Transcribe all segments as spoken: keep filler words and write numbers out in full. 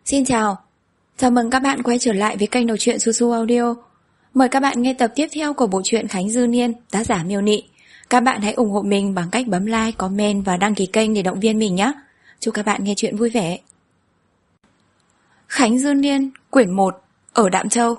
Xin chào, chào mừng các bạn quay trở lại với kênh đọc truyện Su Su Audio. Mời các bạn nghe tập tiếp theo của bộ truyện Khánh Dư Niên, tác giả Miêu Nị. Các bạn hãy ủng hộ mình bằng cách bấm like, comment và đăng ký kênh để động viên mình nhé. Chúc các bạn nghe truyện vui vẻ. Khánh Dư Niên, quyển một, ở Đạm Châu.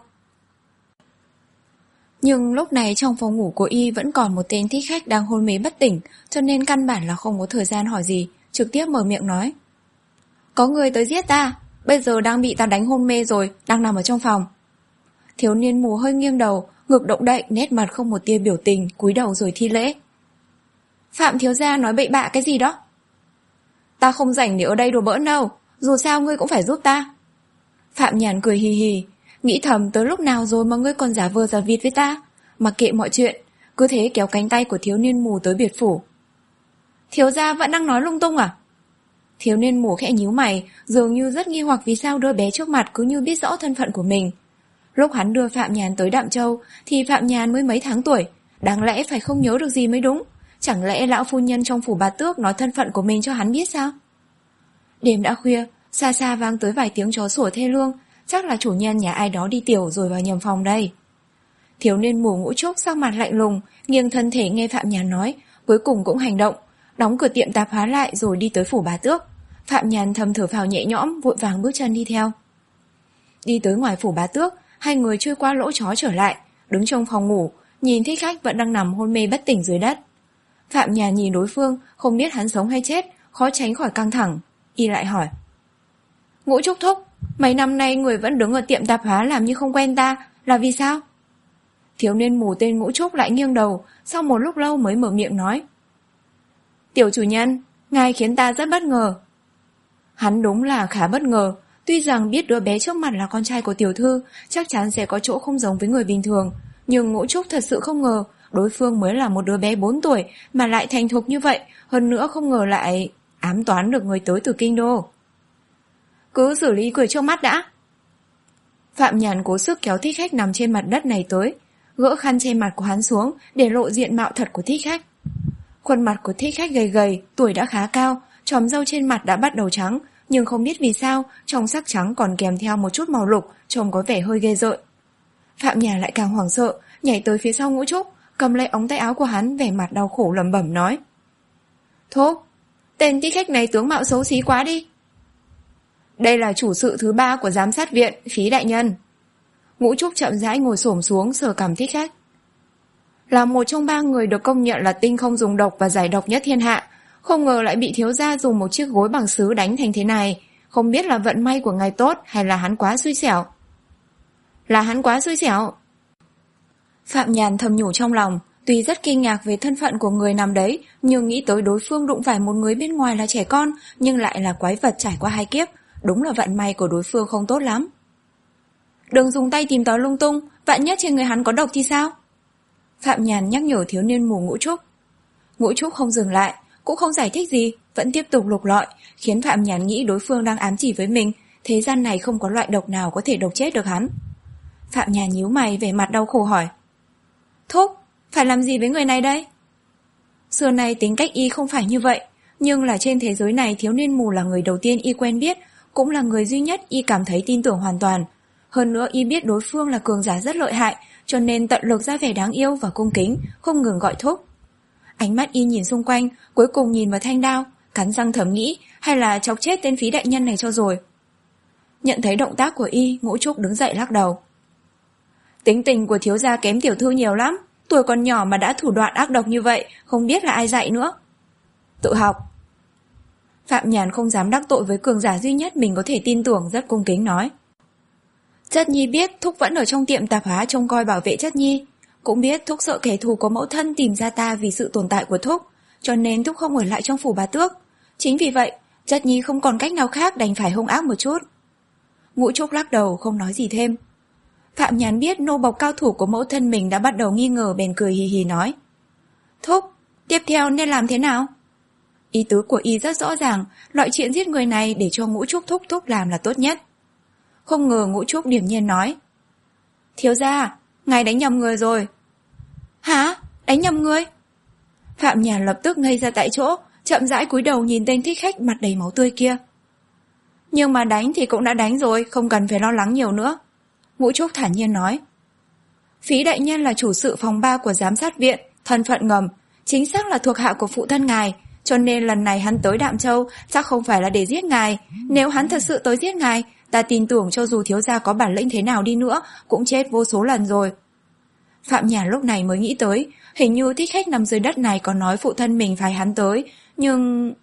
Nhưng lúc này trong phòng ngủ của y vẫn còn một tên thích khách đang hôn mê bất tỉnh, cho nên căn bản là không có thời gian hỏi gì, trực tiếp mở miệng nói. Có người tới giết ta, bây giờ đang bị ta đánh hôn mê rồi, đang nằm ở trong phòng. Thiếu niên mù hơi nghiêng đầu, ngực động đậy, nét mặt không một tia biểu tình, cúi đầu rồi thi lễ. Phạm thiếu gia nói bậy bạ cái gì đó? Ta không rảnh để ở đây đùa bỡn đâu, dù sao ngươi cũng phải giúp ta. Phạm Nhàn cười hì hì, nghĩ thầm tới lúc nào rồi mà ngươi còn giả vờ giả vịt với ta. Mặc kệ mọi chuyện, cứ thế kéo cánh tay của thiếu niên mù tới biệt phủ. Thiếu gia vẫn đang nói lung tung à? Thiếu niên mù khẽ nhíu mày, dường như rất nghi hoặc vì sao đứa bé trước mặt cứ như biết rõ thân phận của mình. Lúc hắn đưa Phạm Nhàn tới Đạm Châu thì Phạm Nhàn mới mấy tháng tuổi, đáng lẽ phải không nhớ được gì mới đúng. Chẳng lẽ lão phu nhân trong phủ Bá Tước nói thân phận của mình cho hắn biết sao? Đêm đã khuya, xa xa vang tới vài tiếng chó sủa thê lương, chắc là chủ nhân nhà ai đó đi tiểu rồi vào nhầm phòng đây. Thiếu niên mù Ngũ Trúc sắc mặt lạnh lùng, nghiêng thân thể nghe Phạm Nhàn nói, cuối cùng cũng hành động, đóng cửa tiệm tạp hóa lại rồi đi tới phủ Bá Tước. Phạm Nhàn thầm thở phào nhẹ nhõm, vội vàng bước chân đi theo. Đi tới ngoài phủ Bá Tước, hai người trôi qua lỗ chó trở lại, đứng trong phòng ngủ, nhìn thích khách vẫn đang nằm hôn mê bất tỉnh dưới đất. Phạm Nhàn nhìn đối phương, không biết hắn sống hay chết, khó tránh khỏi căng thẳng. Y lại hỏi. Ngũ Trúc thúc, mấy năm nay người vẫn đứng ở tiệm tạp hóa làm như không quen ta, là vì sao? Thiếu niên mù tên Ngũ Trúc lại nghiêng đầu, sau một lúc lâu mới mở miệng nói. Tiểu chủ nhân, ngài khiến ta rất bất ngờ. Hắn đúng là khá bất ngờ, tuy rằng biết đứa bé trước mặt là con trai của tiểu thư, chắc chắn sẽ có chỗ không giống với người bình thường, nhưng Ngũ Trúc thật sự không ngờ, đối phương mới là một đứa bé bốn tuổi mà lại thành thục như vậy, hơn nữa không ngờ lại ám toán được người tới từ kinh đô. Cứ xử lý cười trước mắt đã. Phạm Nhàn cố sức kéo thích khách nằm trên mặt đất này tới, gỡ khăn che mặt của hắn xuống để lộ diện mạo thật của thích khách. Khuôn mặt của thích khách gầy gầy, tuổi đã khá cao, chòm râu trên mặt đã bắt đầu trắng, nhưng không biết vì sao trong sắc trắng còn kèm theo một chút màu lục, trông có vẻ hơi ghê rợn. Phạm Nhàn lại càng hoảng sợ, nhảy tới phía sau Ngũ Trúc, cầm lấy ống tay áo của hắn, vẻ mặt đau khổ lẩm bẩm nói. Thúc, tên thích khách này tướng mạo xấu xí quá đi. Đây là chủ sự thứ ba của giám sát viện, Phí đại nhân. Ngũ Trúc chậm rãi ngồi xổm xuống sờ cằm thích khách. Là một trong ba người được công nhận là tinh không dùng độc và giải độc nhất thiên hạ, không ngờ lại bị thiếu gia dùng một chiếc gối bằng sứ đánh thành thế này, không biết là vận may của ngài tốt hay là hắn quá xui xẻo. Là hắn quá xui xẻo. Phạm Nhàn thầm nhủ trong lòng, tuy rất kinh ngạc về thân phận của người nằm đấy, nhưng nghĩ tới đối phương đụng phải một người bên ngoài là trẻ con, nhưng lại là quái vật trải qua hai kiếp, đúng là vận may của đối phương không tốt lắm. Đừng dùng tay tìm tòi lung tung, vạn nhất trên người hắn có độc thì sao? Phạm Nhàn nhắc nhở thiếu niên mù Ngũ Trúc. Ngũ Trúc không dừng lại, cũng không giải thích gì, vẫn tiếp tục lục lọi, khiến Phạm Nhàn nghĩ đối phương đang ám chỉ với mình, thế gian này không có loại độc nào có thể độc chết được hắn. Phạm Nhàn nhíu mày vẻ mặt đau khổ hỏi. Thúc, phải làm gì với người này đây? Xưa nay tính cách y không phải như vậy, nhưng là trên thế giới này thiếu niên mù là người đầu tiên y quen biết, cũng là người duy nhất y cảm thấy tin tưởng hoàn toàn. Hơn nữa y biết đối phương là cường giả rất lợi hại, cho nên tận lực ra vẻ đáng yêu và cung kính, không ngừng gọi thúc. Ánh mắt y nhìn xung quanh, cuối cùng nhìn vào thanh đao, cắn răng thầm nghĩ hay là chọc chết tên Phí đại nhân này cho rồi. Nhận thấy động tác của y, Ngũ Trúc đứng dậy lắc đầu. Tính tình của thiếu gia kém tiểu thư nhiều lắm, tuổi còn nhỏ mà đã thủ đoạn ác độc như vậy, không biết là ai dạy nữa. Tự học. Phạm Nhàn không dám đắc tội với cường giả duy nhất mình có thể tin tưởng, rất cung kính nói. Chất nhi biết thúc vẫn ở trong tiệm tạp hóa trông coi bảo vệ chất nhi, cũng biết thúc sợ kẻ thù có mẫu thân tìm ra ta vì sự tồn tại của thúc, cho nên thúc không ở lại trong phủ Bá Tước. Chính vì vậy, chất nhi không còn cách nào khác đành phải hung ác một chút. Ngũ Trúc lắc đầu không nói gì thêm. Phạm Nhàn biết nô bộc cao thủ của mẫu thân mình đã bắt đầu nghi ngờ, bèn cười hì hì nói. Thúc, tiếp theo nên làm thế nào? Ý tứ của y rất rõ ràng, loại chuyện giết người này để cho Ngũ Trúc thúc thúc làm là tốt nhất. Không ngờ Ngũ Trúc điềm nhiên nói. Thiếu gia, ngài đánh nhầm người rồi. Hả? Đánh nhầm người? Phạm Nhàn lập tức ngây ra tại chỗ, chậm rãi cúi đầu nhìn tên thích khách mặt đầy máu tươi kia. Nhưng mà đánh thì cũng đã đánh rồi, không cần phải lo lắng nhiều nữa. Ngũ Trúc thản nhiên nói. Phí đại nhân là chủ sự phòng ba của giám sát viện, thân phận ngầm, chính xác là thuộc hạ của phụ thân ngài, cho nên lần này hắn tới Đạm Châu chắc không phải là để giết ngài. Nếu hắn thật sự tới giết ngài, ta tin tưởng cho dù thiếu gia có bản lĩnh thế nào đi nữa cũng chết vô số lần rồi. Phạm Nhàn lúc này mới nghĩ tới, hình như thích khách nằm dưới đất này có nói phụ thân mình phải hắn tới, nhưng...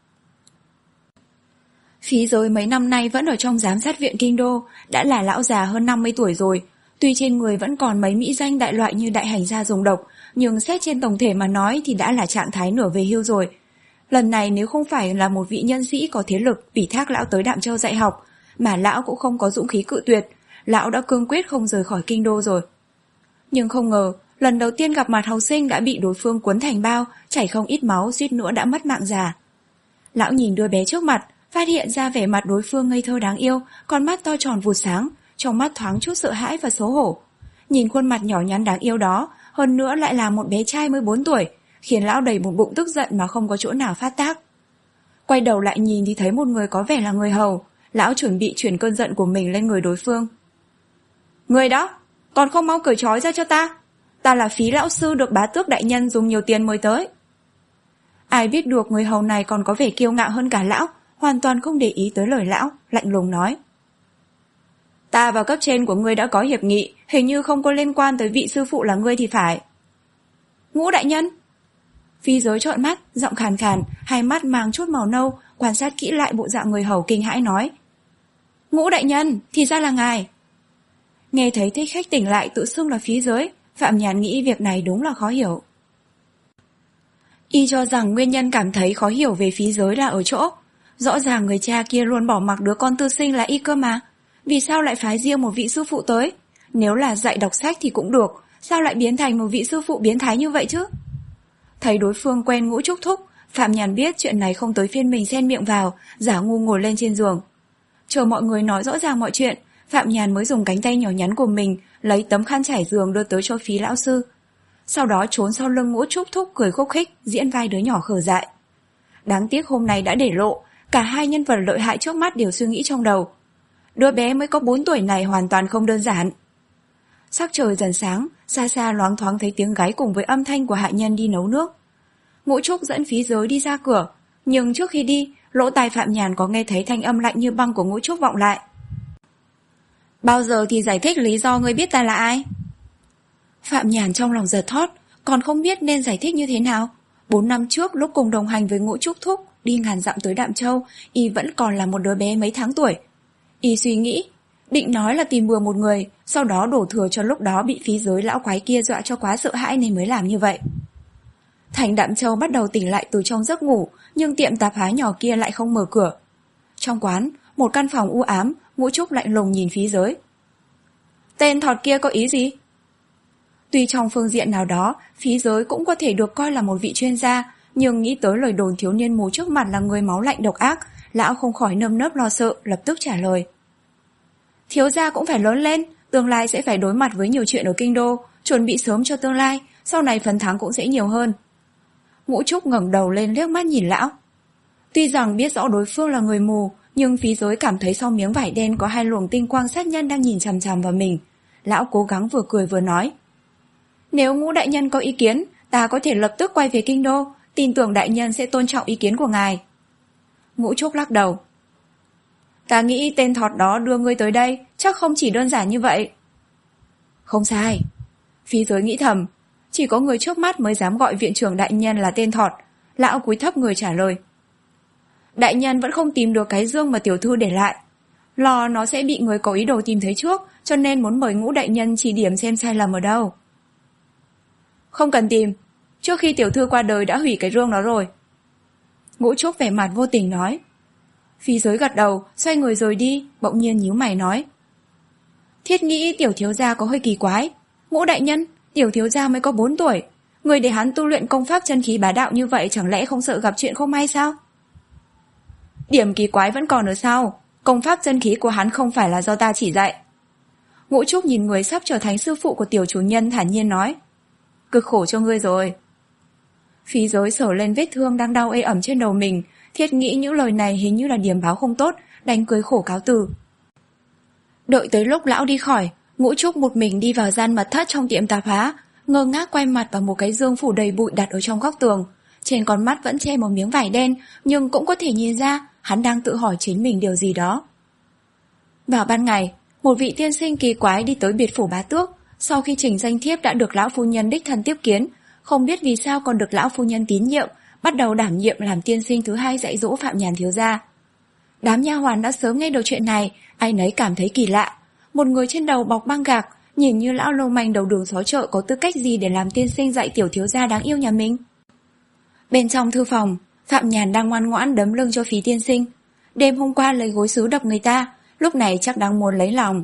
Phí Giới mấy năm nay vẫn ở trong giám sát viện kinh đô, đã là lão già hơn năm mươi tuổi rồi. Tuy trên người vẫn còn mấy mỹ danh đại loại như đại hành gia dùng độc, nhưng xét trên tổng thể mà nói thì đã là trạng thái nửa về hưu rồi. Lần này nếu không phải là một vị nhân sĩ có thế lực ủy thác lão tới Đạm Châu dạy học, mà lão cũng không có dũng khí cự tuyệt, lão đã cương quyết không rời khỏi kinh đô rồi. Nhưng không ngờ, lần đầu tiên gặp mặt học sinh đã bị đối phương cuốn thành bao, chảy không ít máu, suýt nữa đã mất mạng già. Lão nhìn đứa bé trước mặt, phát hiện ra vẻ mặt đối phương ngây thơ đáng yêu, con mắt to tròn vụt sáng, trong mắt thoáng chút sợ hãi và xấu hổ. Nhìn khuôn mặt nhỏ nhắn đáng yêu đó, hơn nữa lại là một bé trai mới bốn tuổi, khiến lão đầy một bụng tức giận mà không có chỗ nào phát tác. Quay đầu lại nhìn thì thấy một người có vẻ là người hầu, lão chuẩn bị chuyển cơn giận của mình lên người đối phương. Người đó, còn không mau cởi trói ra cho ta. Ta là Phí lão sư được bá tước đại nhân dùng nhiều tiền mời tới. Ai biết được người hầu này còn có vẻ kiêu ngạo hơn cả lão, hoàn toàn không để ý tới lời lão, lạnh lùng nói. Ta và cấp trên của ngươi đã có hiệp nghị, hình như không có liên quan tới vị sư phụ là ngươi thì phải. Ngũ đại nhân. Phi Giới trợn mắt, giọng khàn khàn, hai mắt mang chút màu nâu, quan sát kỹ lại bộ dạng người hầu kinh hãi nói. Ngũ đại nhân, thì ra là ngài. Nghe thấy thích khách tỉnh lại tự xưng là Phí Giới, Phạm Nhàn nghĩ việc này đúng là khó hiểu. Y cho rằng nguyên nhân cảm thấy khó hiểu về Phí Giới là ở chỗ, rõ ràng người cha kia luôn bỏ mặc đứa con tư sinh là Y cơ mà, vì sao lại phái riêng một vị sư phụ tới? Nếu là dạy đọc sách thì cũng được, sao lại biến thành một vị sư phụ biến thái như vậy chứ? Thấy đối phương quen Ngũ Trúc thúc, Phạm Nhàn biết chuyện này không tới phiên mình xen miệng vào, giả ngu ngồi lên trên giường. Chờ mọi người nói rõ ràng mọi chuyện, Phạm Nhàn mới dùng cánh tay nhỏ nhắn của mình lấy tấm khăn trải giường đưa tới cho Phí lão sư. Sau đó trốn sau lưng Ngũ Trúc thúc cười khúc khích, diễn vai đứa nhỏ khờ dại. Đáng tiếc hôm nay đã để lộ, cả hai nhân vật lợi hại trước mắt đều suy nghĩ trong đầu. Đứa bé mới có bốn tuổi này hoàn toàn không đơn giản. Sắc trời dần sáng, xa xa loáng thoáng thấy tiếng gáy cùng với âm thanh của hạ nhân đi nấu nước. Ngũ Trúc dẫn Phí Giới đi ra cửa, nhưng trước khi đi, lỗ tai Phạm Nhàn có nghe thấy thanh âm lạnh như băng của Ngũ Trúc vọng lại. Bao giờ thì giải thích lý do ngươi biết ta là ai? Phạm Nhàn trong lòng giật thót, còn không biết nên giải thích như thế nào. Bốn năm trước lúc cùng đồng hành với Ngũ Trúc thúc đi ngàn dặm tới Đạm Châu, y vẫn còn là một đứa bé mấy tháng tuổi. Y suy nghĩ, định nói là tìm bừa một người, sau đó đổ thừa cho lúc đó bị Phí Giới lão quái kia dọa cho quá sợ hãi nên mới làm như vậy. Thành Đạm Châu bắt đầu tỉnh lại từ trong giấc ngủ, nhưng tiệm tạp hóa nhỏ kia lại không mở cửa. Trong quán, một căn phòng u ám, Ngũ Trúc lạnh lùng nhìn Phí Giới. Tên thọt kia có ý gì? Tuy trong phương diện nào đó, Phí Giới cũng có thể được coi là một vị chuyên gia, nhưng nghĩ tới lời đồn thiếu niên mù trước mặt là người máu lạnh độc ác, lão không khỏi nơm nớp lo sợ, lập tức trả lời. Thiếu gia cũng phải lớn lên, tương lai sẽ phải đối mặt với nhiều chuyện ở kinh đô, chuẩn bị sớm cho tương lai, sau này phần thắng cũng sẽ nhiều hơn. Ngũ Trúc ngẩng đầu lên liếc mắt nhìn lão. Tuy rằng biết rõ đối phương là người mù, nhưng Phí Giới cảm thấy sau miếng vải đen có hai luồng tinh quang sát nhân đang nhìn chằm chằm vào mình. Lão cố gắng vừa cười vừa nói. Nếu Ngũ đại nhân có ý kiến, ta có thể lập tức quay về kinh đô, tin tưởng đại nhân sẽ tôn trọng ý kiến của ngài. Ngũ Trúc lắc đầu. Ta nghĩ tên thọt đó đưa ngươi tới đây chắc không chỉ đơn giản như vậy. Không sai. Phí Giới nghĩ thầm, chỉ có người trước mắt mới dám gọi viện trưởng đại nhân là tên thọt. Lão cúi thấp người trả lời. Đại nhân vẫn không tìm được cái dương mà tiểu thư để lại. Lo nó sẽ bị người có ý đồ tìm thấy trước, cho nên muốn mời Ngũ đại nhân chỉ điểm xem sai lầm ở đâu. Không cần tìm, trước khi tiểu thư qua đời đã hủy cái rương đó rồi. Ngũ Trúc vẻ mặt vô tình nói. Phí Giới gật đầu, xoay người rồi đi, bỗng nhiên nhíu mày nói. Thiết nghĩ tiểu thiếu gia có hơi kỳ quái. Ngũ đại nhân, tiểu thiếu gia mới có bốn tuổi. Người để hắn tu luyện công pháp chân khí bá đạo như vậy chẳng lẽ không sợ gặp chuyện không may sao? Điểm kỳ quái vẫn còn ở sau. Công pháp chân khí của hắn không phải là do ta chỉ dạy. Ngũ Trúc nhìn người sắp trở thành sư phụ của tiểu chủ nhân thản nhiên nói. Cực khổ cho ngươi rồi. Phí Giới sờ lên vết thương đang đau ê ẩm trên đầu mình, thiết nghĩ những lời này hình như là điểm báo không tốt, đành cười khổ cáo từ. Đợi tới lúc lão đi khỏi, Ngũ Trúc một mình đi vào gian mật thất trong tiệm tạp hóa, ngơ ngác quay mặt vào một cái dương phủ đầy bụi đặt ở trong góc tường. Trên con mắt vẫn che một miếng vải đen, nhưng cũng có thể nhìn ra hắn đang tự hỏi chính mình điều gì đó. Vào ban ngày, một vị tiên sinh kỳ quái đi tới biệt phủ Bá Tước. Sau khi trình danh thiếp đã được lão phu nhân đích thân tiếp kiến, không biết vì sao còn được lão phu nhân tín nhiệm, bắt đầu đảm nhiệm làm tiên sinh thứ hai dạy dỗ Phạm Nhàn thiếu gia. Đám nha hoàn đã sớm nghe được chuyện này, ai nấy cảm thấy kỳ lạ. Một người trên đầu bọc băng gạc, nhìn như lão lưu manh đầu đường xó chợ có tư cách gì để làm tiên sinh dạy tiểu thiếu gia đáng yêu nhà mình. Bên trong thư phòng, Phạm Nhàn đang ngoan ngoãn đấm lưng cho Phí tiên sinh. Đêm hôm qua lấy gối sứ đập người ta, lúc này chắc đang muốn lấy lòng.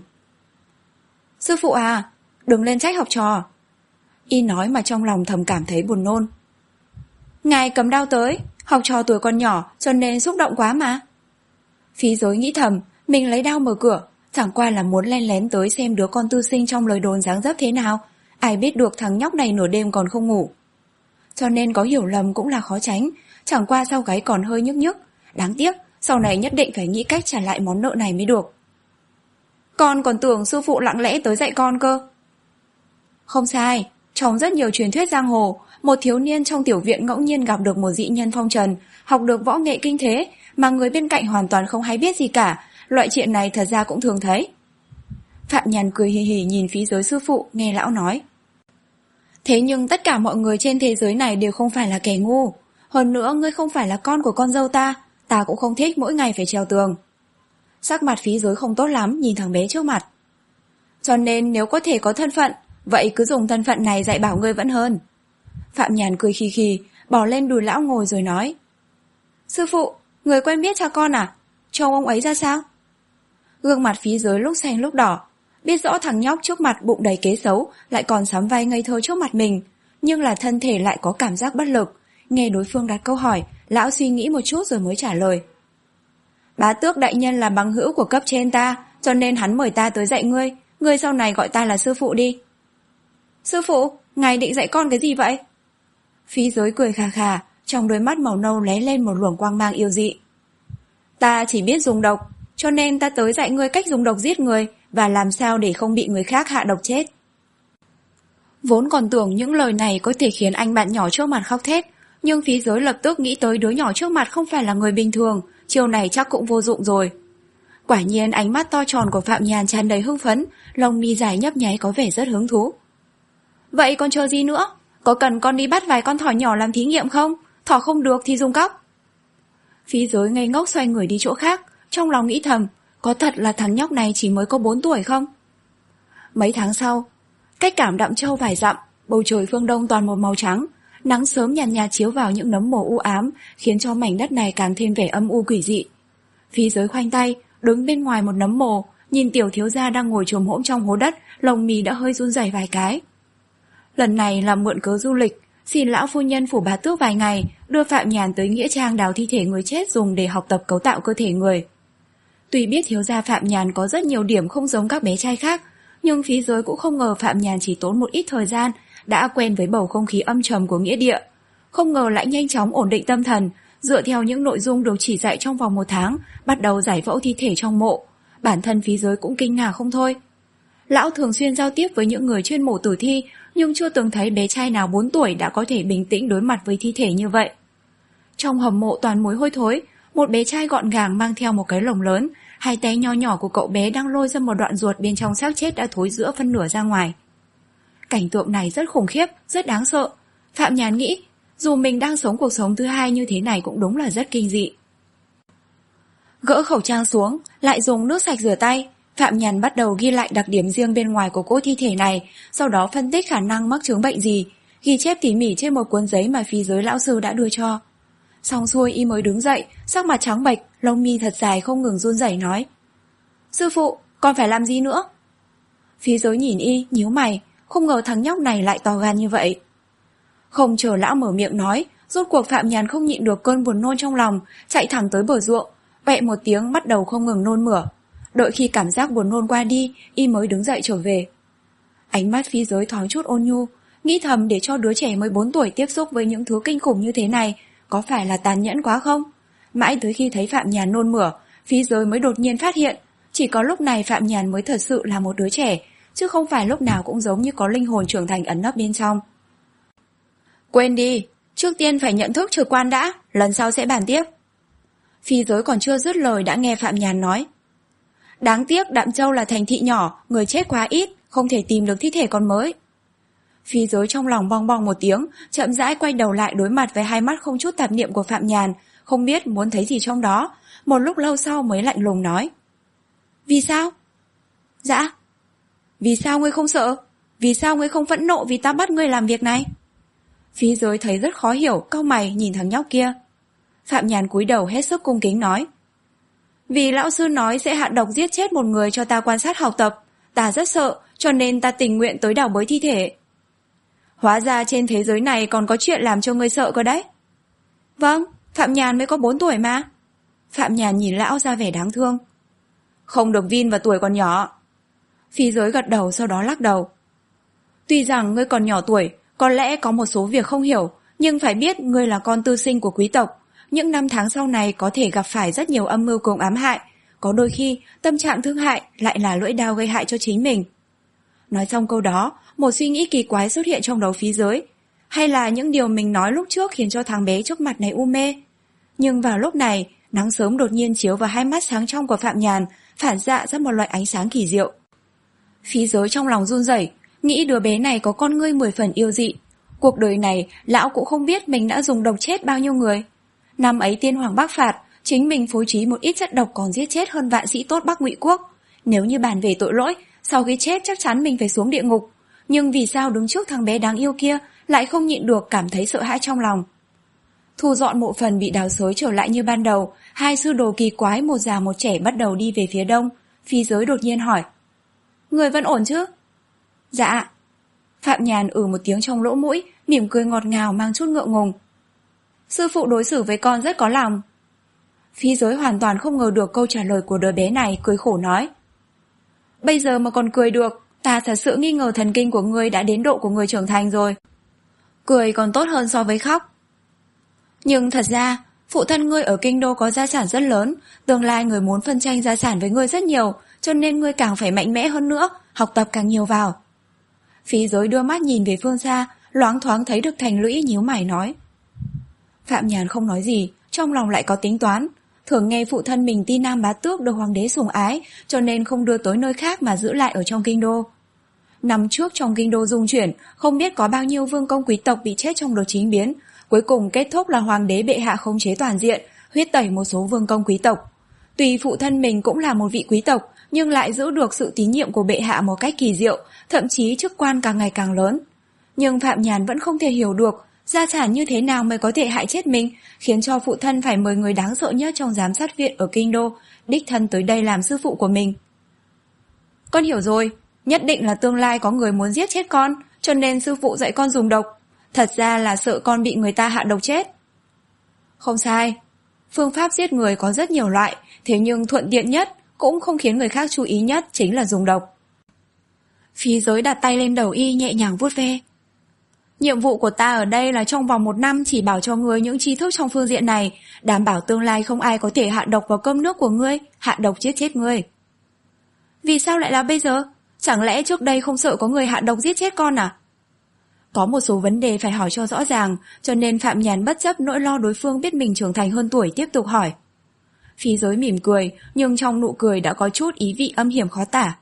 Sư phụ à, đừng lên trách học trò. Y nói mà trong lòng thầm cảm thấy buồn nôn. Ngài cầm đao tới, học trò tuổi còn nhỏ cho nên xúc động quá mà. Phí Giới nghĩ thầm, mình lấy đao mở cửa, chẳng qua là muốn len lén tới xem đứa con tư sinh trong lời đồn dáng dấp thế nào. Ai biết được thằng nhóc này nửa đêm còn không ngủ. Cho nên có hiểu lầm cũng là khó tránh, chẳng qua sau gáy còn hơi nhức nhức. Đáng tiếc, sau này nhất định phải nghĩ cách trả lại món nợ này mới được. Con còn tưởng sư phụ lặng lẽ tới dạy con cơ. Không sai, trong rất nhiều truyền thuyết giang hồ, một thiếu niên trong tiểu viện ngẫu nhiên gặp được một dị nhân phong trần, học được võ nghệ kinh thế, mà người bên cạnh hoàn toàn không hay biết gì cả. Loại chuyện này thật ra cũng thường thấy. Phạm Nhàn cười hì hì nhìn Phí Giới sư phụ, nghe lão nói. Thế nhưng tất cả mọi người trên thế giới này đều không phải là kẻ ngu. Hơn nữa ngươi không phải là con của con dâu ta, ta cũng không thích mỗi ngày phải trèo tường. Sắc mặt Phí Giới không tốt lắm nhìn thằng bé trước mặt. Cho nên nếu có thể có thân phận, vậy cứ dùng thân phận này dạy bảo ngươi vẫn hơn. Phạm Nhàn cười khì khì, bỏ lên đùi lão ngồi rồi nói. Sư phụ, người quen biết cha con à? Trông ông ấy ra sao? Gương mặt Phí Giới lúc xanh lúc đỏ. Biết rõ thằng nhóc trước mặt bụng đầy kế xấu lại còn sắm vai ngây thơ trước mặt mình, nhưng là thân thể lại có cảm giác bất lực. Nghe đối phương đặt câu hỏi, lão suy nghĩ một chút rồi mới trả lời. Bá Tước đại nhân là bằng hữu của cấp trên ta, cho nên hắn mời ta tới dạy ngươi. Ngươi sau này gọi ta là sư phụ đi. Sư phụ, ngài định dạy con cái gì vậy? Phí Giới cười khà khà, trong đôi mắt màu nâu lóe lên một luồng quang mang yêu dị. Ta chỉ biết dùng độc, cho nên ta tới dạy ngươi cách dùng độc giết người và làm sao để không bị người khác hạ độc chết. Vốn còn tưởng những lời này có thể khiến anh bạn nhỏ trước mặt khóc thét, nhưng Phí Giới lập tức nghĩ tới đứa nhỏ trước mặt không phải là người bình thường, chiêu này chắc cũng vô dụng rồi. Quả nhiên ánh mắt to tròn của Phạm Nhàn tràn đầy hưng phấn, lông mi dài nhấp nháy có vẻ rất hứng thú. Vậy còn chờ gì nữa? Có cần con đi bắt vài con thỏ nhỏ làm thí nghiệm không? Thỏ không được thì dùng cóc. Phí Giới ngây ngốc xoay người đi chỗ khác, trong lòng nghĩ thầm, có thật là thằng nhóc này chỉ mới có bốn tuổi không? Mấy tháng sau, cách Cảm Đạm Châu vài dặm, bầu trời phương đông toàn một màu trắng, nắng sớm nhàn nhạt chiếu vào những nấm mồ u ám, khiến cho mảnh đất này càng thêm vẻ âm u quỷ dị. Phí Giới khoanh tay, đứng bên ngoài một nấm mồ, nhìn tiểu thiếu gia đang ngồi chồm hỗn trong hố đất, lồng mì đã hơi run rẩy vài cái. Lần này là mượn cớ du lịch, xin lão phu nhân phủ Bá Tước vài ngày, đưa Phạm Nhàn tới nghĩa trang đào thi thể người chết dùng để học tập cấu tạo cơ thể người. Tuy biết thiếu gia Phạm Nhàn có rất nhiều điểm không giống các bé trai khác, nhưng Phí Giới cũng không ngờ Phạm Nhàn chỉ tốn một ít thời gian đã quen với bầu không khí âm trầm của nghĩa địa. Không ngờ lại nhanh chóng ổn định tâm thần, dựa theo những nội dung được chỉ dạy trong vòng một tháng, bắt đầu giải phẫu thi thể trong mộ. Bản thân Phí Giới cũng kinh ngạc không thôi. Lão thường xuyên giao tiếp với những người chuyên mổ tử thi, nhưng chưa từng thấy bé trai nào bốn tuổi đã có thể bình tĩnh đối mặt với thi thể như vậy. Trong hầm mộ toàn mùi hôi thối, một bé trai gọn gàng mang theo một cái lồng lớn, hai tay nho nhỏ của cậu bé đang lôi ra một đoạn ruột bên trong xác chết đã thối rữa phân nửa ra ngoài. Cảnh tượng này rất khủng khiếp, rất đáng sợ. Phạm Nhàn nghĩ, dù mình đang sống cuộc sống thứ hai như thế này cũng đúng là rất kinh dị. Gỡ khẩu trang xuống, lại dùng nước sạch rửa tay, Phạm Nhàn bắt đầu ghi lại đặc điểm riêng bên ngoài của cỗ thi thể này, sau đó phân tích khả năng mắc chứng bệnh gì, ghi chép tỉ mỉ trên một cuốn giấy mà Phí Giới lão sư đã đưa cho. Xong xuôi y mới đứng dậy, sắc mặt trắng bệch, lông mi thật dài không ngừng run rẩy nói. Sư phụ, con phải làm gì nữa? Phí Giới nhìn y, nhíu mày, không ngờ thằng nhóc này lại to gan như vậy. Không chờ lão mở miệng nói, rốt cuộc Phạm Nhàn không nhịn được cơn buồn nôn trong lòng, chạy thẳng tới bờ ruộng, vẹ một tiếng bắt đầu không ngừng nôn mửa. Đợi khi cảm giác buồn nôn qua đi, y mới đứng dậy trở về. Ánh mắt Phí Giới thoáng chút ôn nhu, nghĩ thầm để cho đứa trẻ mới bốn tuổi tiếp xúc với những thứ kinh khủng như thế này, có phải là tàn nhẫn quá không? Mãi tới khi thấy Phạm Nhàn nôn mửa, Phí Giới mới đột nhiên phát hiện, chỉ có lúc này Phạm Nhàn mới thật sự là một đứa trẻ, chứ không phải lúc nào cũng giống như có linh hồn trưởng thành ẩn nấp bên trong. Quên đi, trước tiên phải nhận thức trực quan đã, lần sau sẽ bàn tiếp. Phí Giới còn chưa dứt lời đã nghe Phạm Nhàn nói. Đáng tiếc Đạm Châu là thành thị nhỏ, người chết quá ít, không thể tìm được thi thể con mới. Phí Giới trong lòng bong bong một tiếng, chậm rãi quay đầu lại đối mặt với hai mắt không chút tạp niệm của Phạm Nhàn, không biết muốn thấy gì trong đó, một lúc lâu sau mới lạnh lùng nói. Vì sao? Dạ. Vì sao ngươi không sợ? Vì sao ngươi không phẫn nộ vì ta bắt ngươi làm việc này? Phí Giới thấy rất khó hiểu, cau mày nhìn thằng nhóc kia. Phạm Nhàn cúi đầu hết sức cung kính nói. Vì lão sư nói sẽ hạ độc giết chết một người cho ta quan sát học tập, ta rất sợ, cho nên ta tình nguyện tới đào bới thi thể. Hóa ra trên thế giới này còn có chuyện làm cho ngươi sợ cơ đấy. Vâng, Phạm Nhàn mới có bốn tuổi mà. Phạm Nhàn nhìn lão ra vẻ đáng thương. Không được vin vào tuổi còn nhỏ. Phí Giới gật đầu sau đó lắc đầu. Tuy rằng ngươi còn nhỏ tuổi, có lẽ có một số việc không hiểu, nhưng phải biết ngươi là con tư sinh của quý tộc. Những năm tháng sau này có thể gặp phải rất nhiều âm mưu cùng ám hại, có đôi khi tâm trạng thương hại lại là lưỡi dao gây hại cho chính mình. Nói xong câu đó, một suy nghĩ kỳ quái xuất hiện trong đầu Phí Giới. Hay là những điều mình nói lúc trước khiến cho thằng bé trước mặt này u mê? Nhưng vào lúc này, nắng sớm đột nhiên chiếu vào hai mắt sáng trong của Phạm Nhàn, phản xạ ra một loại ánh sáng kỳ diệu. Phí Giới trong lòng run rẩy, nghĩ đứa bé này có con ngươi mười phần yêu dị. Cuộc đời này, lão cũng không biết mình đã dùng độc chết bao nhiêu người. Năm ấy tiên hoàng Bắc phạt, chính mình phối trí một ít chất độc còn giết chết hơn vạn sĩ tốt Bắc Ngụy quốc. Nếu như bàn về tội lỗi, sau khi chết chắc chắn mình phải xuống địa ngục. Nhưng vì sao đứng trước thằng bé đáng yêu kia lại không nhịn được cảm thấy sợ hãi trong lòng? Thu dọn mộ phần bị đào xới trở lại như ban đầu, hai sư đồ kỳ quái một già một trẻ bắt đầu đi về phía đông. Phí Giới đột nhiên hỏi. Người vẫn ổn chứ? Dạ. Phạm Nhàn ừ một tiếng trong lỗ mũi, mỉm cười ngọt ngào mang chút ngượng ngùng. Sư phụ đối xử với con rất có lòng. Phí Giới hoàn toàn không ngờ được câu trả lời của đứa bé này, cười khổ nói. Bây giờ mà còn cười được, ta thật sự nghi ngờ thần kinh của ngươi đã đến độ của người trưởng thành rồi. Cười còn tốt hơn so với khóc. Nhưng thật ra, phụ thân ngươi ở kinh đô có gia sản rất lớn, tương lai người muốn phân tranh gia sản với ngươi rất nhiều, cho nên ngươi càng phải mạnh mẽ hơn nữa, học tập càng nhiều vào. Phí Giới đưa mắt nhìn về phương xa, loáng thoáng thấy được Thành Lũy nhíu mày nói. Phạm Nhàn không nói gì, trong lòng lại có tính toán. Thường nghe phụ thân mình Ti Nam Bá Tước được hoàng đế sủng ái, cho nên không đưa tới nơi khác mà giữ lại ở trong kinh đô. Năm trước trong kinh đô dung chuyển, không biết có bao nhiêu vương công quý tộc bị chết trong đợt chính biến, cuối cùng kết thúc là hoàng đế bệ hạ khống chế toàn diện, huyết tẩy một số vương công quý tộc. Tuy phụ thân mình cũng là một vị quý tộc, nhưng lại giữ được sự tín nhiệm của bệ hạ một cách kỳ diệu, thậm chí chức quan càng ngày càng lớn. Nhưng Phạm Nhàn vẫn không thể hiểu được gia sản như thế nào mới có thể hại chết mình, khiến cho phụ thân phải mời người đáng sợ nhất trong giám sát viện ở kinh đô, đích thân tới đây làm sư phụ của mình. Con hiểu rồi, nhất định là tương lai có người muốn giết chết con, cho nên sư phụ dạy con dùng độc. Thật ra là sợ con bị người ta hạ độc chết. Không sai, phương pháp giết người có rất nhiều loại, thế nhưng thuận tiện nhất, cũng không khiến người khác chú ý nhất chính là dùng độc. Phí Giới đặt tay lên đầu y nhẹ nhàng vuốt ve. Nhiệm vụ của ta ở đây là trong vòng một năm chỉ bảo cho ngươi những tri thức trong phương diện này, đảm bảo tương lai không ai có thể hạ độc vào cơm nước của ngươi, hạ độc giết chết ngươi. Vì sao lại là bây giờ? Chẳng lẽ trước đây không sợ có người hạ độc giết chết con à? Có một số vấn đề phải hỏi cho rõ ràng, cho nên Phạm Nhàn bất chấp nỗi lo đối phương biết mình trưởng thành hơn tuổi tiếp tục hỏi. Phí Giới mỉm cười, nhưng trong nụ cười đã có chút ý vị âm hiểm khó tả.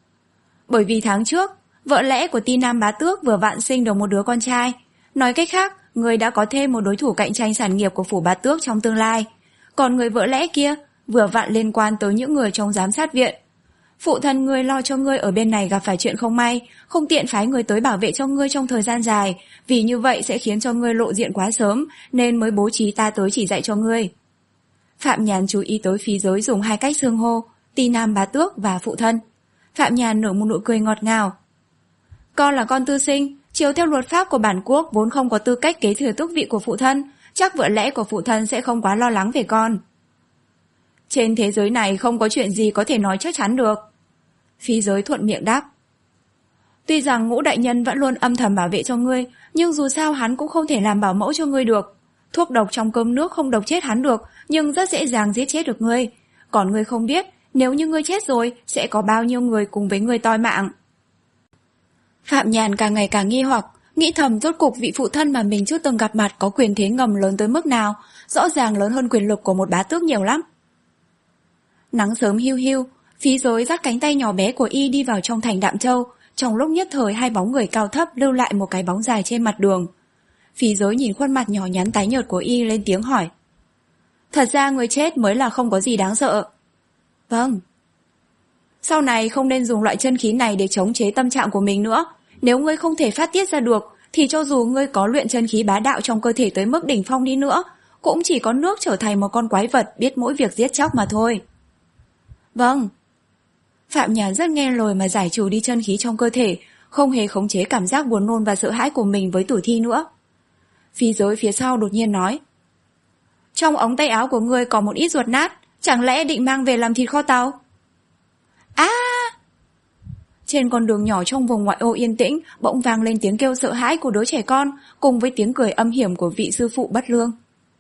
Bởi vì tháng trước, vợ lẽ của Ti Nam Bá Tước vừa vặn sinh được một đứa con trai. Nói cách khác, người đã có thêm một đối thủ cạnh tranh sản nghiệp của phủ Bá Tước trong tương lai. Còn người vợ lẽ kia vừa vặn liên quan tới những người trong giám sát viện. Phụ thân ngươi lo cho ngươi ở bên này gặp phải chuyện không may, không tiện phái người tới bảo vệ cho ngươi trong thời gian dài, vì như vậy sẽ khiến cho ngươi lộ diện quá sớm, nên mới bố trí ta tới chỉ dạy cho ngươi. Phạm Nhàn chú ý tới Phí Giới dùng hai cách xưng hô, Ti Nam Bá Tước và phụ thân. Phạm Nhàn nở một nụ cười ngọt ngào. Con là con tư sinh, chiếu theo luật pháp của bản quốc vốn không có tư cách kế thừa tước vị của phụ thân, chắc vợ lẽ của phụ thân sẽ không quá lo lắng về con. Trên thế giới này không có chuyện gì có thể nói chắc chắn được. Phí Giới thuận miệng đáp. Tuy rằng Ngũ đại nhân vẫn luôn âm thầm bảo vệ cho ngươi, nhưng dù sao hắn cũng không thể làm bảo mẫu cho ngươi được. Thuốc độc trong cơm nước không độc chết hắn được, nhưng rất dễ dàng giết chết được ngươi. Còn ngươi không biết, nếu như ngươi chết rồi, sẽ có bao nhiêu người cùng với ngươi toi mạng. Phạm Nhàn càng ngày càng nghi hoặc, nghĩ thầm rốt cục vị phụ thân mà mình chưa từng gặp mặt có quyền thế ngầm lớn tới mức nào, rõ ràng lớn hơn quyền lực của một bá tước nhiều lắm. Nắng sớm hiu hiu, Phí Giới dắt cánh tay nhỏ bé của y đi vào trong thành Đạm Châu, trong lúc nhất thời hai bóng người cao thấp lưu lại một cái bóng dài trên mặt đường. Phí Giới nhìn khuôn mặt nhỏ nhắn tái nhợt của y lên tiếng hỏi. Thật ra người chết mới là không có gì đáng sợ. Vâng. Sau này không nên dùng loại chân khí này để chống chế tâm trạng của mình nữa. Nếu ngươi không thể phát tiết ra được, thì cho dù ngươi có luyện chân khí bá đạo trong cơ thể tới mức đỉnh phong đi nữa, cũng chỉ có nước trở thành một con quái vật biết mỗi việc giết chóc mà thôi. Vâng. Phạm Nhàn rất nghe lời mà giải trừ đi chân khí trong cơ thể, không hề khống chế cảm giác buồn nôn và sợ hãi của mình với tử thi nữa. Phí Giới phía sau đột nhiên nói. Trong ống tay áo của ngươi có một ít ruột nát, chẳng lẽ định mang về làm thịt kho tàu? À! Trên con đường nhỏ trong vùng ngoại ô yên tĩnh bỗng vang lên tiếng kêu sợ hãi của đứa trẻ con cùng với tiếng cười âm hiểm của vị sư phụ bất lương.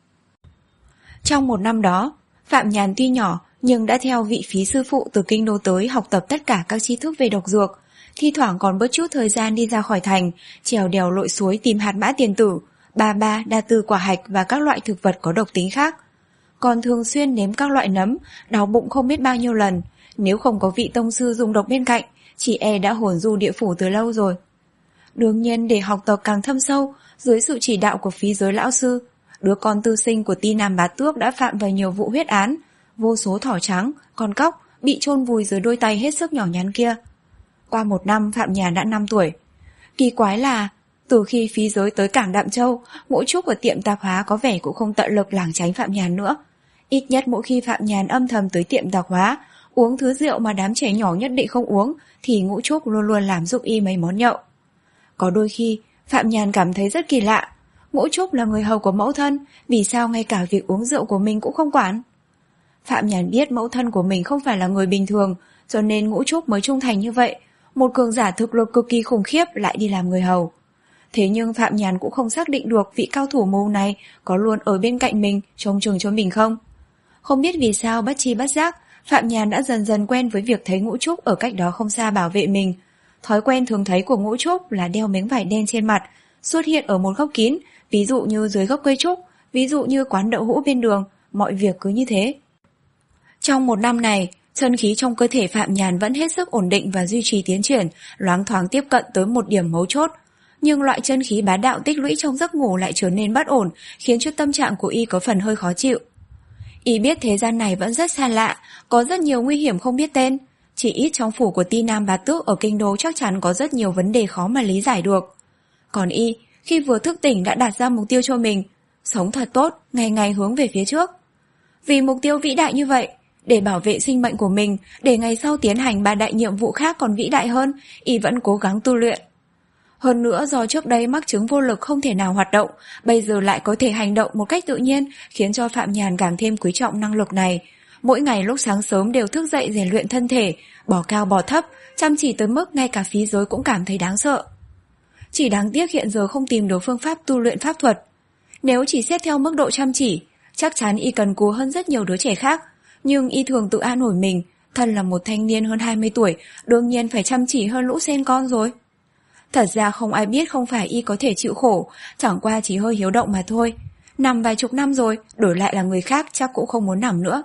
Trong một năm đó, Phạm Nhàn tuy nhỏ nhưng đã theo vị Phí sư phụ từ kinh đô tới học tập tất cả các tri thức về độc dược, thi thoảng còn bớt chút thời gian đi ra khỏi thành, trèo đèo lội suối tìm hạt mã tiền tử, ba ba, đa tư quả hạch và các loại thực vật có độc tính khác. Còn thường xuyên nếm các loại nấm, đau bụng không biết bao nhiêu lần, nếu không có vị tông sư dùng độc bên cạnh, chị e đã hồn du địa phủ từ lâu rồi. Đương nhiên để học tập càng thâm sâu, dưới sự chỉ đạo của Phí Giới lão sư, đứa con tư sinh của Ti Nam Bá Tước đã phạm vào nhiều vụ huyết án, vô số thỏ trắng, con cóc bị chôn vùi dưới đôi tay hết sức nhỏ nhắn kia. Qua một năm Phạm Nhàn đã năm tuổi. Kỳ quái là từ khi Phí Giới tới cảng Đạm Châu, Ngũ Trúc của tiệm tạp hóa có vẻ cũng không tận lực lảng tránh Phạm Nhàn nữa. Ít nhất mỗi khi Phạm Nhàn âm thầm tới tiệm tạp hóa, uống thứ rượu mà đám trẻ nhỏ nhất định không uống, thì Ngũ Trúc luôn luôn làm giúp y mấy món nhậu. Có đôi khi, Phạm Nhàn cảm thấy rất kỳ lạ. Ngũ Trúc là người hầu của mẫu thân, vì sao ngay cả việc uống rượu của mình cũng không quản? Phạm Nhàn biết mẫu thân của mình không phải là người bình thường, cho nên Ngũ Trúc mới trung thành như vậy. Một cường giả thực lực cực kỳ khủng khiếp lại đi làm người hầu. Thế nhưng Phạm Nhàn cũng không xác định được vị cao thủ mù này có luôn ở bên cạnh mình, trông chừng cho mình không. Không biết vì sao bất chi bất giác, Phạm Nhàn đã dần dần quen với việc thấy Ngũ Trúc ở cách đó không xa bảo vệ mình. Thói quen thường thấy của Ngũ Trúc là đeo miếng vải đen trên mặt, xuất hiện ở một góc kín, ví dụ như dưới gốc cây trúc, ví dụ như quán đậu hũ bên đường, mọi việc cứ như thế. Trong một năm này, chân khí trong cơ thể Phạm Nhàn vẫn hết sức ổn định và duy trì tiến triển, loáng thoáng tiếp cận tới một điểm mấu chốt. Nhưng loại chân khí bá đạo tích lũy trong giấc ngủ lại trở nên bất ổn, khiến cho tâm trạng của y có phần hơi khó chịu. Y biết thế gian này vẫn rất xa lạ, có rất nhiều nguy hiểm không biết tên. Chỉ ít trong phủ của Ti Nam Bá Tước ở kinh đô chắc chắn có rất nhiều vấn đề khó mà lý giải được. Còn y, khi vừa thức tỉnh đã đặt ra mục tiêu cho mình, sống thật tốt, ngày ngày hướng về phía trước. Vì mục tiêu vĩ đại như vậy, để bảo vệ sinh mệnh của mình, để ngày sau tiến hành ba đại nhiệm vụ khác còn vĩ đại hơn, y vẫn cố gắng tu luyện. Hơn nữa do trước đây mắc chứng vô lực không thể nào hoạt động, bây giờ lại có thể hành động một cách tự nhiên, khiến cho Phạm Nhàn càng thêm quý trọng năng lực này. Mỗi ngày lúc sáng sớm đều thức dậy rèn luyện thân thể, bỏ cao bỏ thấp, chăm chỉ tới mức ngay cả Phí Giới cũng cảm thấy đáng sợ. Chỉ đáng tiếc hiện giờ không tìm được phương pháp tu luyện pháp thuật. Nếu chỉ xét theo mức độ chăm chỉ, chắc chắn y cần cù hơn rất nhiều đứa trẻ khác, nhưng y thường tự an ủi mình, thân là một thanh niên hơn hai mươi tuổi, đương nhiên phải chăm chỉ hơn lũ sen con rồi. Thật ra không ai biết không phải y có thể chịu khổ, chẳng qua chỉ hơi hiếu động mà thôi. Nằm vài chục năm rồi, đổi lại là người khác chắc cũng không muốn nằm nữa.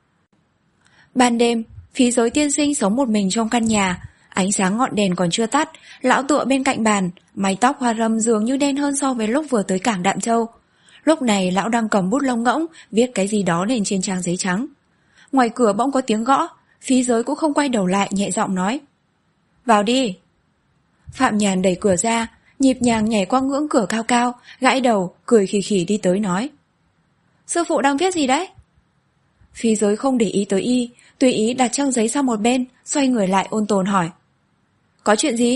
Ban đêm, Phí Giới tiên sinh sống một mình trong căn nhà, ánh sáng ngọn đèn còn chưa tắt, lão tựa bên cạnh bàn, mái tóc hoa râm dường như đen hơn so với lúc vừa tới cảng Đạm Châu. Lúc này lão đang cầm bút lông ngỗng, viết cái gì đó lên trên trang giấy trắng. Ngoài cửa bỗng có tiếng gõ, Phí Giới cũng không quay đầu lại, nhẹ giọng nói: "Vào đi." Phạm Nhàn đẩy cửa ra, nhịp nhàng nhảy qua ngưỡng cửa cao cao, gãi đầu, cười khì khì đi tới nói: "Sư phụ đang viết gì đấy?" Phí Giới không để ý tới y, tùy ý đặt trang giấy sang một bên, xoay người lại ôn tồn hỏi: "Có chuyện gì?"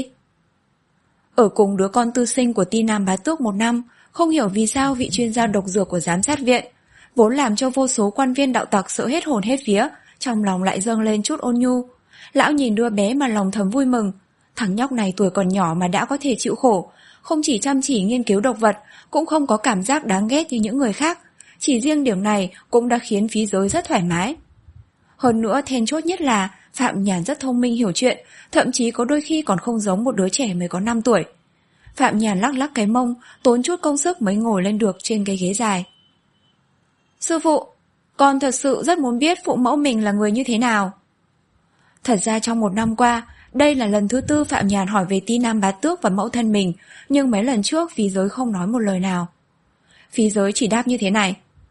Ở cùng đứa con tư sinh của Ti Nam Bá Tước một năm, không hiểu vì sao vị chuyên gia độc dược của giám sát viện, vốn làm cho vô số quan viên đạo tặc sợ hết hồn hết vía, trong lòng lại dâng lên chút ôn nhu. Lão nhìn đứa bé mà lòng thầm vui mừng. Thằng nhóc này tuổi còn nhỏ mà đã có thể chịu khổ, không chỉ chăm chỉ nghiên cứu độc vật, cũng không có cảm giác đáng ghét như những người khác. Chỉ riêng điểm này cũng đã khiến Phí Giới rất thoải mái. Hơn nữa then chốt nhất là Phạm Nhàn rất thông minh hiểu chuyện, thậm chí có đôi khi còn không giống một đứa trẻ mới có năm tuổi. Phạm Nhàn lắc lắc cái mông, tốn chút công sức mới ngồi lên được trên cái ghế dài. Sư phụ, con thật sự rất muốn biết phụ mẫu mình là người như thế nào. Thật ra trong một năm qua, đây là lần thứ tư Phạm Nhàn hỏi về Ti Nam Bá Tước và mẫu thân mình, nhưng mấy lần trước Phí Giới không nói một lời nào. Phí Giới chỉ đáp như thế này.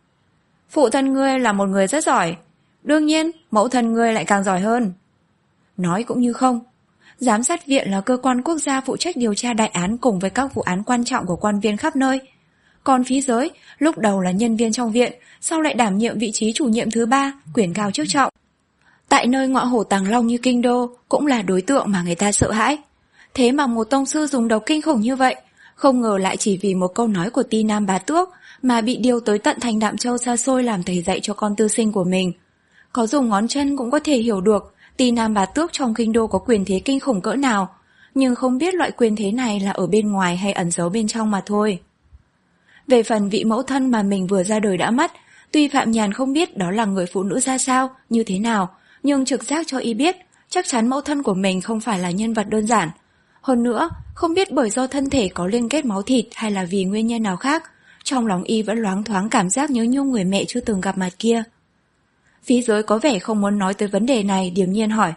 Phụ thân ngươi là một người rất giỏi, đương nhiên mẫu thân ngươi lại càng giỏi hơn. Nói cũng như không. Giám sát viện là cơ quan quốc gia phụ trách điều tra đại án cùng với các vụ án quan trọng của quan viên khắp nơi. Còn Phí Giới, lúc đầu là nhân viên trong viện, sau lại đảm nhiệm vị trí chủ nhiệm thứ ba, quyền cao chức trọng. Tại nơi ngọa hổ Tàng Long như kinh đô, cũng là đối tượng mà người ta sợ hãi. Thế mà một tông sư dùng độc kinh khủng như vậy, không ngờ lại chỉ vì một câu nói của Ti Nam Bá Tước mà bị điều tới tận thành Đạm Châu xa xôi làm thầy dạy cho con tư sinh của mình. Có dùng ngón chân cũng có thể hiểu được Ti Nam Bá Tước trong kinh đô có quyền thế kinh khủng cỡ nào, nhưng không biết loại quyền thế này là ở bên ngoài hay ẩn giấu bên trong mà thôi. Về phần vị mẫu thân mà mình vừa ra đời đã mất, tuy Phạm Nhàn không biết đó là người phụ nữ ra sao, như thế nào, nhưng trực giác cho y biết chắc chắn mẫu thân của mình không phải là nhân vật đơn giản. Hơn nữa, không biết bởi do thân thể có liên kết máu thịt hay là vì nguyên nhân nào khác, trong lòng y vẫn loáng thoáng cảm giác nhớ nhung người mẹ chưa từng gặp mặt kia. Phí Giới có vẻ không muốn nói tới vấn đề này, điềm nhiên hỏi.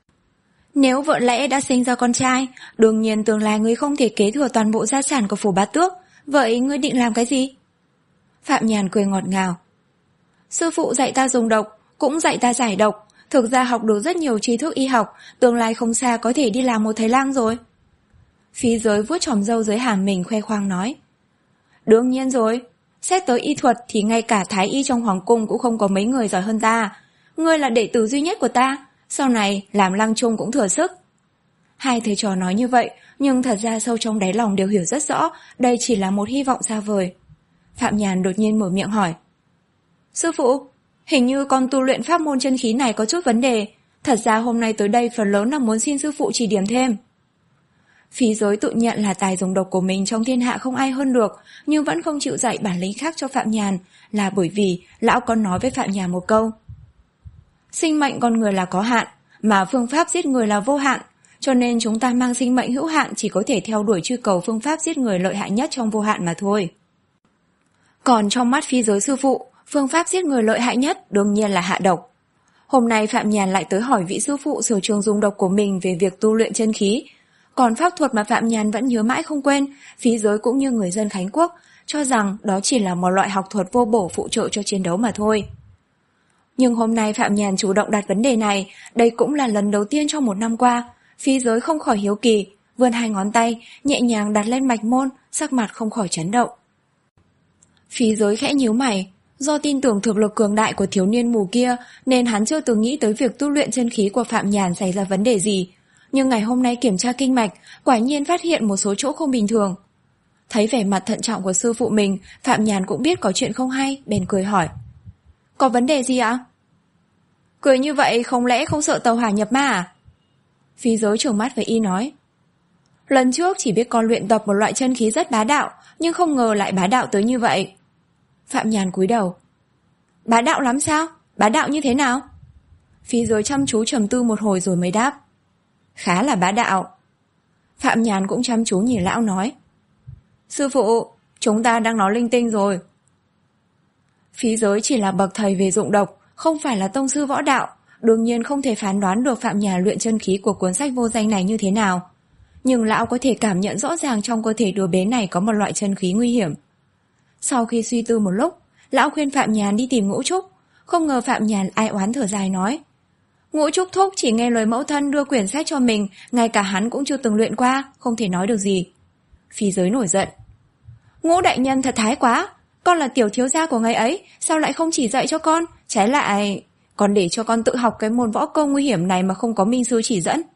Nếu vợ lẽ đã sinh ra con trai, đương nhiên tương lai ngươi không thể kế thừa toàn bộ gia sản của phủ Bá Tước, vậy ngươi định làm cái gì? Phạm Nhàn cười ngọt ngào. Sư phụ dạy ta dùng độc, cũng dạy ta giải độc, thực ra học được rất nhiều tri thức y học, tương lai không xa có thể đi làm một thầy lang rồi. Phí Giới vuốt chòm râu dưới hàm mình khoe khoang nói. Đương nhiên rồi, xét tới y thuật thì ngay cả thái y trong hoàng cung cũng không có mấy người giỏi hơn ta. Ngươi là đệ tử duy nhất của ta, sau này làm lang trung cũng thừa sức. Hai thầy trò nói như vậy, nhưng thật ra sâu trong đáy lòng đều hiểu rất rõ đây chỉ là một hy vọng xa vời. Phạm Nhàn đột nhiên mở miệng hỏi. Sư phụ, hình như con tu luyện pháp môn chân khí này có chút vấn đề. Thật ra hôm nay tới đây phần lớn là muốn xin sư phụ chỉ điểm thêm. Phí Giới tự nhận là tài dùng độc của mình trong thiên hạ không ai hơn được, nhưng vẫn không chịu dạy bản lĩnh khác cho Phạm Nhàn, là bởi vì lão còn nói với Phạm Nhàn một câu. Sinh mệnh con người là có hạn, mà phương pháp giết người là vô hạn, cho nên chúng ta mang sinh mệnh hữu hạn chỉ có thể theo đuổi truy cầu phương pháp giết người lợi hại nhất trong vô hạn mà thôi. Còn trong mắt Phí Giới sư phụ, phương pháp giết người lợi hại nhất đương nhiên là hạ độc. Hôm nay Phạm Nhàn lại tới hỏi vị sư phụ sở trường dùng độc của mình về việc tu luyện chân khí. Còn pháp thuật mà Phạm Nhàn vẫn nhớ mãi không quên, Phí Giới cũng như người dân Khánh Quốc cho rằng đó chỉ là một loại học thuật vô bổ phụ trợ cho chiến đấu mà thôi. Nhưng hôm nay Phạm Nhàn chủ động đặt vấn đề này, đây cũng là lần đầu tiên trong một năm qua. Phí Giới không khỏi hiếu kỳ, vươn hai ngón tay, nhẹ nhàng đặt lên mạch môn, sắc mặt không khỏi chấn động. Phí Giới khẽ nhíu mày, do tin tưởng thực lực cường đại của thiếu niên mù kia nên hắn chưa từng nghĩ tới việc tu luyện chân khí của Phạm Nhàn xảy ra vấn đề gì. Nhưng ngày hôm nay kiểm tra kinh mạch, quả nhiên phát hiện một số chỗ không bình thường. Thấy vẻ mặt thận trọng của sư phụ mình, Phạm Nhàn cũng biết có chuyện không hay, bèn cười hỏi. Có vấn đề gì ạ? Cười như vậy không lẽ không sợ tàu hỏa nhập ma à? Phí Giới trợn mắt với y nói. Lần trước chỉ biết con luyện tập một loại chân khí rất bá đạo, nhưng không ngờ lại bá đạo tới như vậy. Phạm Nhàn cúi đầu. Bá đạo lắm sao? Bá đạo như thế nào? Phí Giới chăm chú trầm tư một hồi rồi mới đáp. Khá là bá đạo. Phạm Nhàn cũng chăm chú nhìn lão nói. Sư phụ, chúng ta đang nói linh tinh rồi. Phí Giới chỉ là bậc thầy về dụng độc, không phải là tông sư võ đạo, đương nhiên không thể phán đoán được Phạm Nhàn luyện chân khí của cuốn sách vô danh này như thế nào. Nhưng lão có thể cảm nhận rõ ràng trong cơ thể đứa bé này có một loại chân khí nguy hiểm. Sau khi suy tư một lúc, lão khuyên Phạm Nhàn đi tìm Ngũ Trúc, không ngờ Phạm Nhàn ai oán thở dài nói. Ngũ Trúc thúc chỉ nghe lời mẫu thân đưa quyển sách cho mình, ngay cả hắn cũng chưa từng luyện qua, không thể nói được gì. Phí Giới nổi giận. Ngũ đại nhân thật thái quá, con là tiểu thiếu gia của ngày ấy, sao lại không chỉ dạy cho con, trái lại còn để cho con tự học cái môn võ công nguy hiểm này mà không có minh sư chỉ dẫn.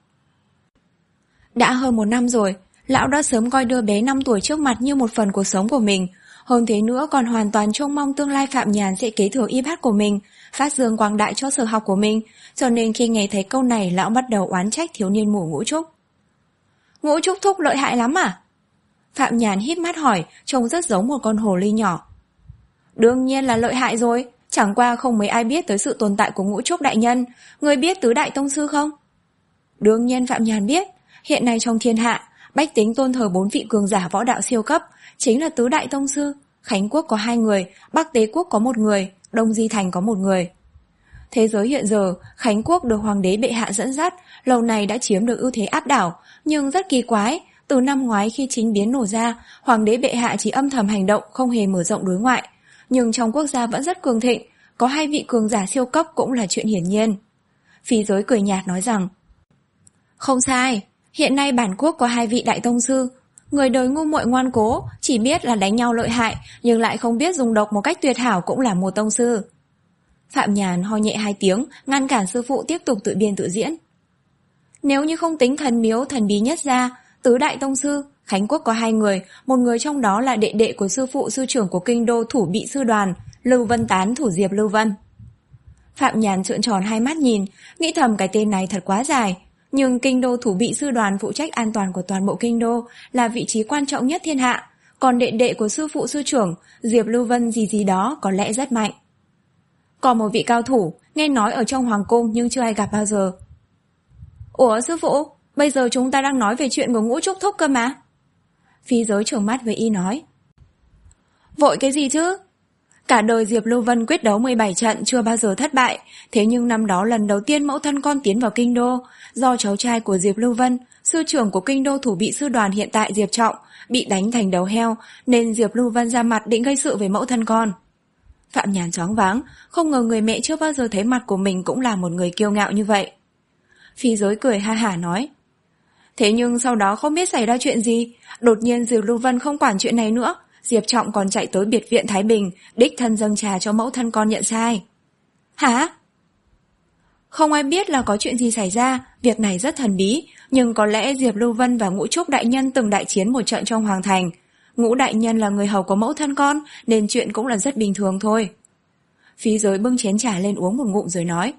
Đã hơn một năm rồi, lão đã sớm coi đứa bé năm tuổi trước mặt như một phần cuộc sống của mình. Hơn thế nữa còn hoàn toàn trông mong tương lai Phạm Nhàn sẽ kế thừa y bát của mình, phát dương quang đại cho sở học của mình, cho nên khi nghe thấy câu này lão bắt đầu oán trách thiếu niên mù Ngũ Trúc. Ngũ Trúc thúc lợi hại lắm à? Phạm Nhàn híp mắt hỏi, trông rất giống một con hồ ly nhỏ. Đương nhiên là lợi hại rồi, Chẳng qua không mấy ai biết tới sự tồn tại của Ngũ Trúc đại nhân. Người biết tứ đại tông sư không? Đương nhiên Phạm Nhàn biết. Hiện nay trong thiên hạ, bách tính tôn thờ bốn vị cường giả võ đạo siêu cấp, chính là tứ đại tông sư. Khánh Quốc có hai người, Bắc Tế Quốc có một người, Đông Di Thành có một người. Thế giới hiện giờ, Khánh Quốc được Hoàng đế bệ hạ dẫn dắt, lâu nay đã chiếm được ưu thế áp đảo, nhưng rất kỳ quái, từ năm ngoái khi chính biến nổ ra, Hoàng đế bệ hạ chỉ âm thầm hành động, không hề mở rộng đối ngoại. Nhưng trong quốc gia vẫn rất cường thịnh, có hai vị cường giả siêu cấp cũng là chuyện hiển nhiên. Phi Giới cười nhạt nói rằng, không sai, hiện nay bản quốc có hai vị đại tông sư. Người đời ngu muội ngoan cố, chỉ biết là đánh nhau lợi hại, nhưng lại không biết dùng độc một cách tuyệt hảo cũng là một tông sư. Phạm Nhàn ho nhẹ hai tiếng, ngăn cản sư phụ tiếp tục tự biên tự diễn. Nếu như không tính thần miếu thần bí nhất ra, tứ đại tông sư, Khánh Quốc có hai người, một người trong đó là đệ đệ của sư phụ sư trưởng của kinh đô thủ bị sư đoàn, Lưu Vân Tán thủ Diệp Lưu Vân. Phạm Nhàn trợn tròn hai mắt nhìn, nghĩ thầm cái tên này thật quá dài. Nhưng kinh đô thủ bị sư đoàn phụ trách an toàn của toàn bộ kinh đô, là vị trí quan trọng nhất thiên hạ. Còn đệ đệ của sư phụ sư trưởng, Diệp Lưu Vân gì gì đó có lẽ rất mạnh. Còn một vị cao thủ, nghe nói ở trong hoàng cung nhưng chưa ai gặp bao giờ. Ủa sư phụ, bây giờ chúng ta đang nói về chuyện của Ngũ Trúc Thúc cơ mà. Phi Giới trợn mắt với y nói. Vội cái gì chứ? Cả đời Diệp Lưu Vân quyết đấu mười bảy trận chưa bao giờ thất bại, thế nhưng năm đó lần đầu tiên mẫu thân con tiến vào kinh đô, do cháu trai của Diệp Lưu Vân, sư trưởng của kinh đô thủ bị sư đoàn hiện tại Diệp Trọng, bị đánh thành đầu heo, nên Diệp Lưu Vân ra mặt định gây sự với mẫu thân con. Phạm Nhàn choáng váng, không ngờ người mẹ chưa bao giờ thấy mặt của mình cũng là một người kiêu ngạo như vậy. Phi Giới cười ha hả nói. Thế nhưng sau đó không biết xảy ra chuyện gì, đột nhiên Diệp Lưu Vân không quản chuyện này nữa, Diệp Trọng còn chạy tới biệt viện Thái Bình, đích thân dâng trà cho mẫu thân con nhận sai. Hả? Không ai biết là có chuyện gì xảy ra, việc này rất thần bí, nhưng có lẽ Diệp Lưu Vân và Ngũ Trúc đại nhân từng đại chiến một trận trong hoàng thành. Ngũ đại nhân là người hầu của mẫu thân con, nên chuyện cũng là rất bình thường thôi. Phi Giới bưng chén trà lên uống một ngụm rồi nói.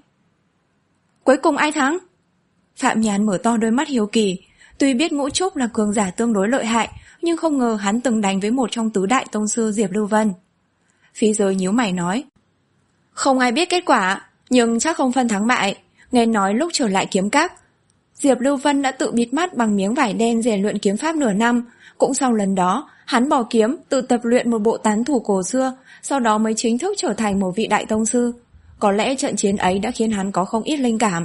Cuối cùng ai thắng? Phạm Nhàn mở to đôi mắt hiếu kỳ, tuy biết Ngũ Trúc là cường giả tương đối lợi hại, nhưng không ngờ hắn từng đánh với một trong tứ đại tông sư Diệp Lưu Vân. Phi Giới nhíu mày nói. Không ai biết kết quả, nhưng chắc không phân thắng bại. Nghe nói lúc trở lại kiếm các, Diệp Lưu Vân đã tự bịt mắt bằng miếng vải đen rèn luyện kiếm pháp nửa năm. Cũng sau lần đó, hắn bỏ kiếm, tự tập luyện một bộ tán thủ cổ xưa, sau đó mới chính thức trở thành một vị đại tông sư. Có lẽ trận chiến ấy đã khiến hắn có không ít linh cảm.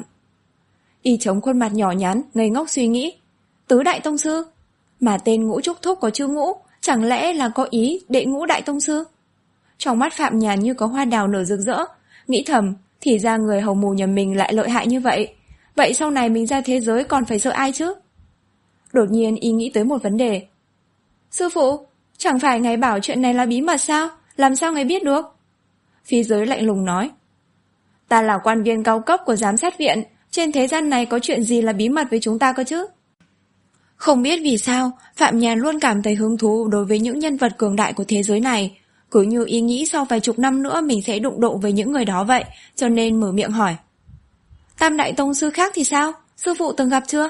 Y chống khuôn mặt nhỏ nhắn, ngây ngốc suy nghĩ. Tứ đại tông sư? Mà tên Ngũ Trúc Thúc có chữ Ngũ, chẳng lẽ là có ý đệ Ngũ đại tông sư? Trong mắt Phạm Nhàn như có hoa đào nở rực rỡ, nghĩ thầm, thì ra người hầu mù nhà mình lại lợi hại như vậy. Vậy sau này mình ra thế giới còn phải sợ ai chứ? Đột nhiên y nghĩ tới một vấn đề. Sư phụ, chẳng phải ngài bảo chuyện này là bí mật sao? Làm sao ngài biết được? Phi Giới lạnh lùng nói. Ta là quan viên cao cấp của giám sát viện, trên thế gian này có chuyện gì là bí mật với chúng ta cơ chứ? Không biết vì sao, Phạm Nhàn luôn cảm thấy hứng thú đối với những nhân vật cường đại của thế giới này. Cứ như ý nghĩ sau vài chục năm nữa mình sẽ đụng độ với những người đó vậy, cho nên mở miệng hỏi. Tam đại tông sư khác thì sao? Sư phụ từng gặp chưa?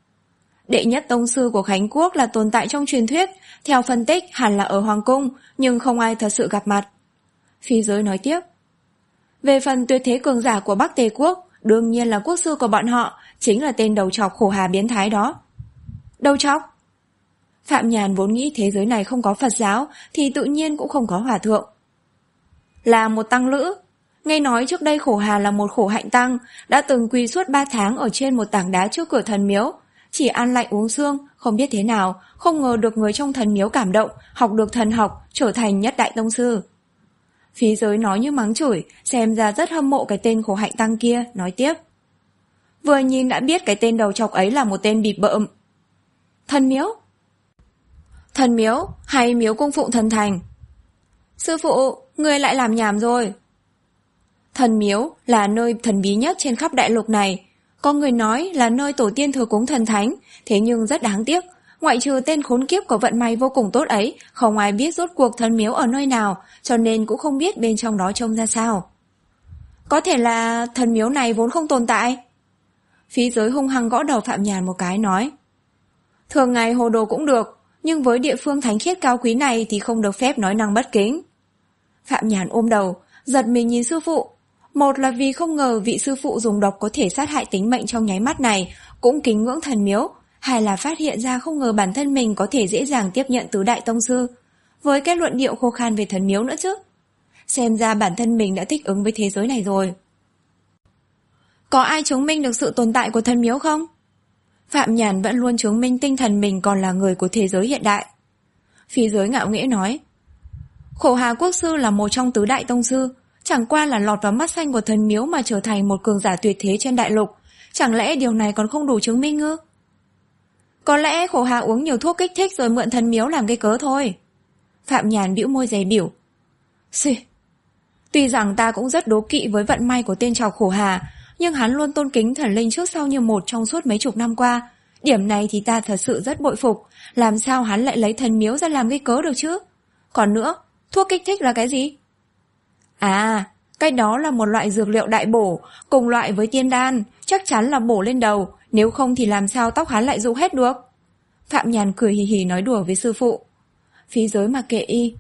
Đệ nhất tông sư của Khánh Quốc là tồn tại trong truyền thuyết, theo phân tích hẳn là ở Hoàng Cung, nhưng không ai thật sự gặp mặt. Phi Giới nói tiếp. Về phần tuyệt thế cường giả của Bắc Tề Quốc, đương nhiên là quốc sư của bọn họ, chính là tên đầu trọc khổ hà biến thái đó. Đầu trọc? Phạm Nhàn vốn nghĩ thế giới này không có Phật giáo, thì tự nhiên cũng không có hòa thượng. Là một tăng lữ. Nghe nói trước đây khổ hà là một khổ hạnh tăng, đã từng quỳ suốt ba tháng ở trên một tảng đá trước cửa thần miếu. Chỉ ăn lạnh uống xương, không biết thế nào, không ngờ được người trong thần miếu cảm động, học được thần học, trở thành nhất đại tông sư. Phi Giới nói như mắng chửi, xem ra rất hâm mộ cái tên khổ hạnh tăng kia, nói tiếp. Vừa nhìn đã biết cái tên đầu trọc ấy là một tên bịp bợm. Thần miếu? Thần miếu hay miếu cung phụng thần thành? Sư phụ, người lại làm nhảm rồi. Thần miếu là nơi thần bí nhất trên khắp đại lục này. Có người nói là nơi tổ tiên thờ cúng thần thánh, thế nhưng rất đáng tiếc, ngoại trừ tên khốn kiếp có vận may vô cùng tốt ấy, không ai biết rốt cuộc thần miếu ở nơi nào, cho nên cũng không biết bên trong đó trông ra sao. Có thể là thần miếu này vốn không tồn tại. Phi Giới hung hăng gõ đầu Phạm Nhàn một cái nói. Thường ngày hồ đồ cũng được, nhưng với địa phương thánh khiết cao quý này thì không được phép nói năng bất kính. Phạm Nhàn ôm đầu, giật mình nhìn sư phụ. Một là vì không ngờ vị sư phụ dùng độc có thể sát hại tính mệnh trong nháy mắt này, cũng kính ngưỡng thần miếu. Hai là phát hiện ra không ngờ bản thân mình có thể dễ dàng tiếp nhận tứ đại tông sư, với cái luận điệu khô khan về thần miếu nữa chứ. Xem ra bản thân mình đã thích ứng với thế giới này rồi. Có ai chứng minh được sự tồn tại của thần miếu không? Phạm Nhàn vẫn luôn chứng minh tinh thần mình còn là người của thế giới hiện đại. Phi Giới ngạo nghễ nói, Khổ Hà Quốc Sư là một trong tứ đại tông sư, chẳng qua là lọt vào mắt xanh của thần miếu mà trở thành một cường giả tuyệt thế trên đại lục. Chẳng lẽ điều này còn không đủ chứng minh ư? Có lẽ Khổ Hà uống nhiều thuốc kích thích rồi mượn thần miếu làm cái cớ thôi. Phạm Nhàn bĩu môi dè bỉu. Xì. Tuy rằng ta cũng rất đố kỵ với vận may của tên trọc Khổ Hà, nhưng hắn luôn tôn kính thần linh trước sau như một trong suốt mấy chục năm qua. Điểm này thì ta thật sự rất bội phục. Làm sao hắn lại lấy thần miếu ra làm cái cớ được chứ? Còn nữa, thuốc kích thích là cái gì? À, cái đó là một loại dược liệu đại bổ, cùng loại với tiên đan, chắc chắn là bổ lên đầu, nếu không thì làm sao tóc hắn lại rụng hết được. Phạm Nhàn cười hì hì nói đùa với sư phụ. Phí Giới mặc kệ y.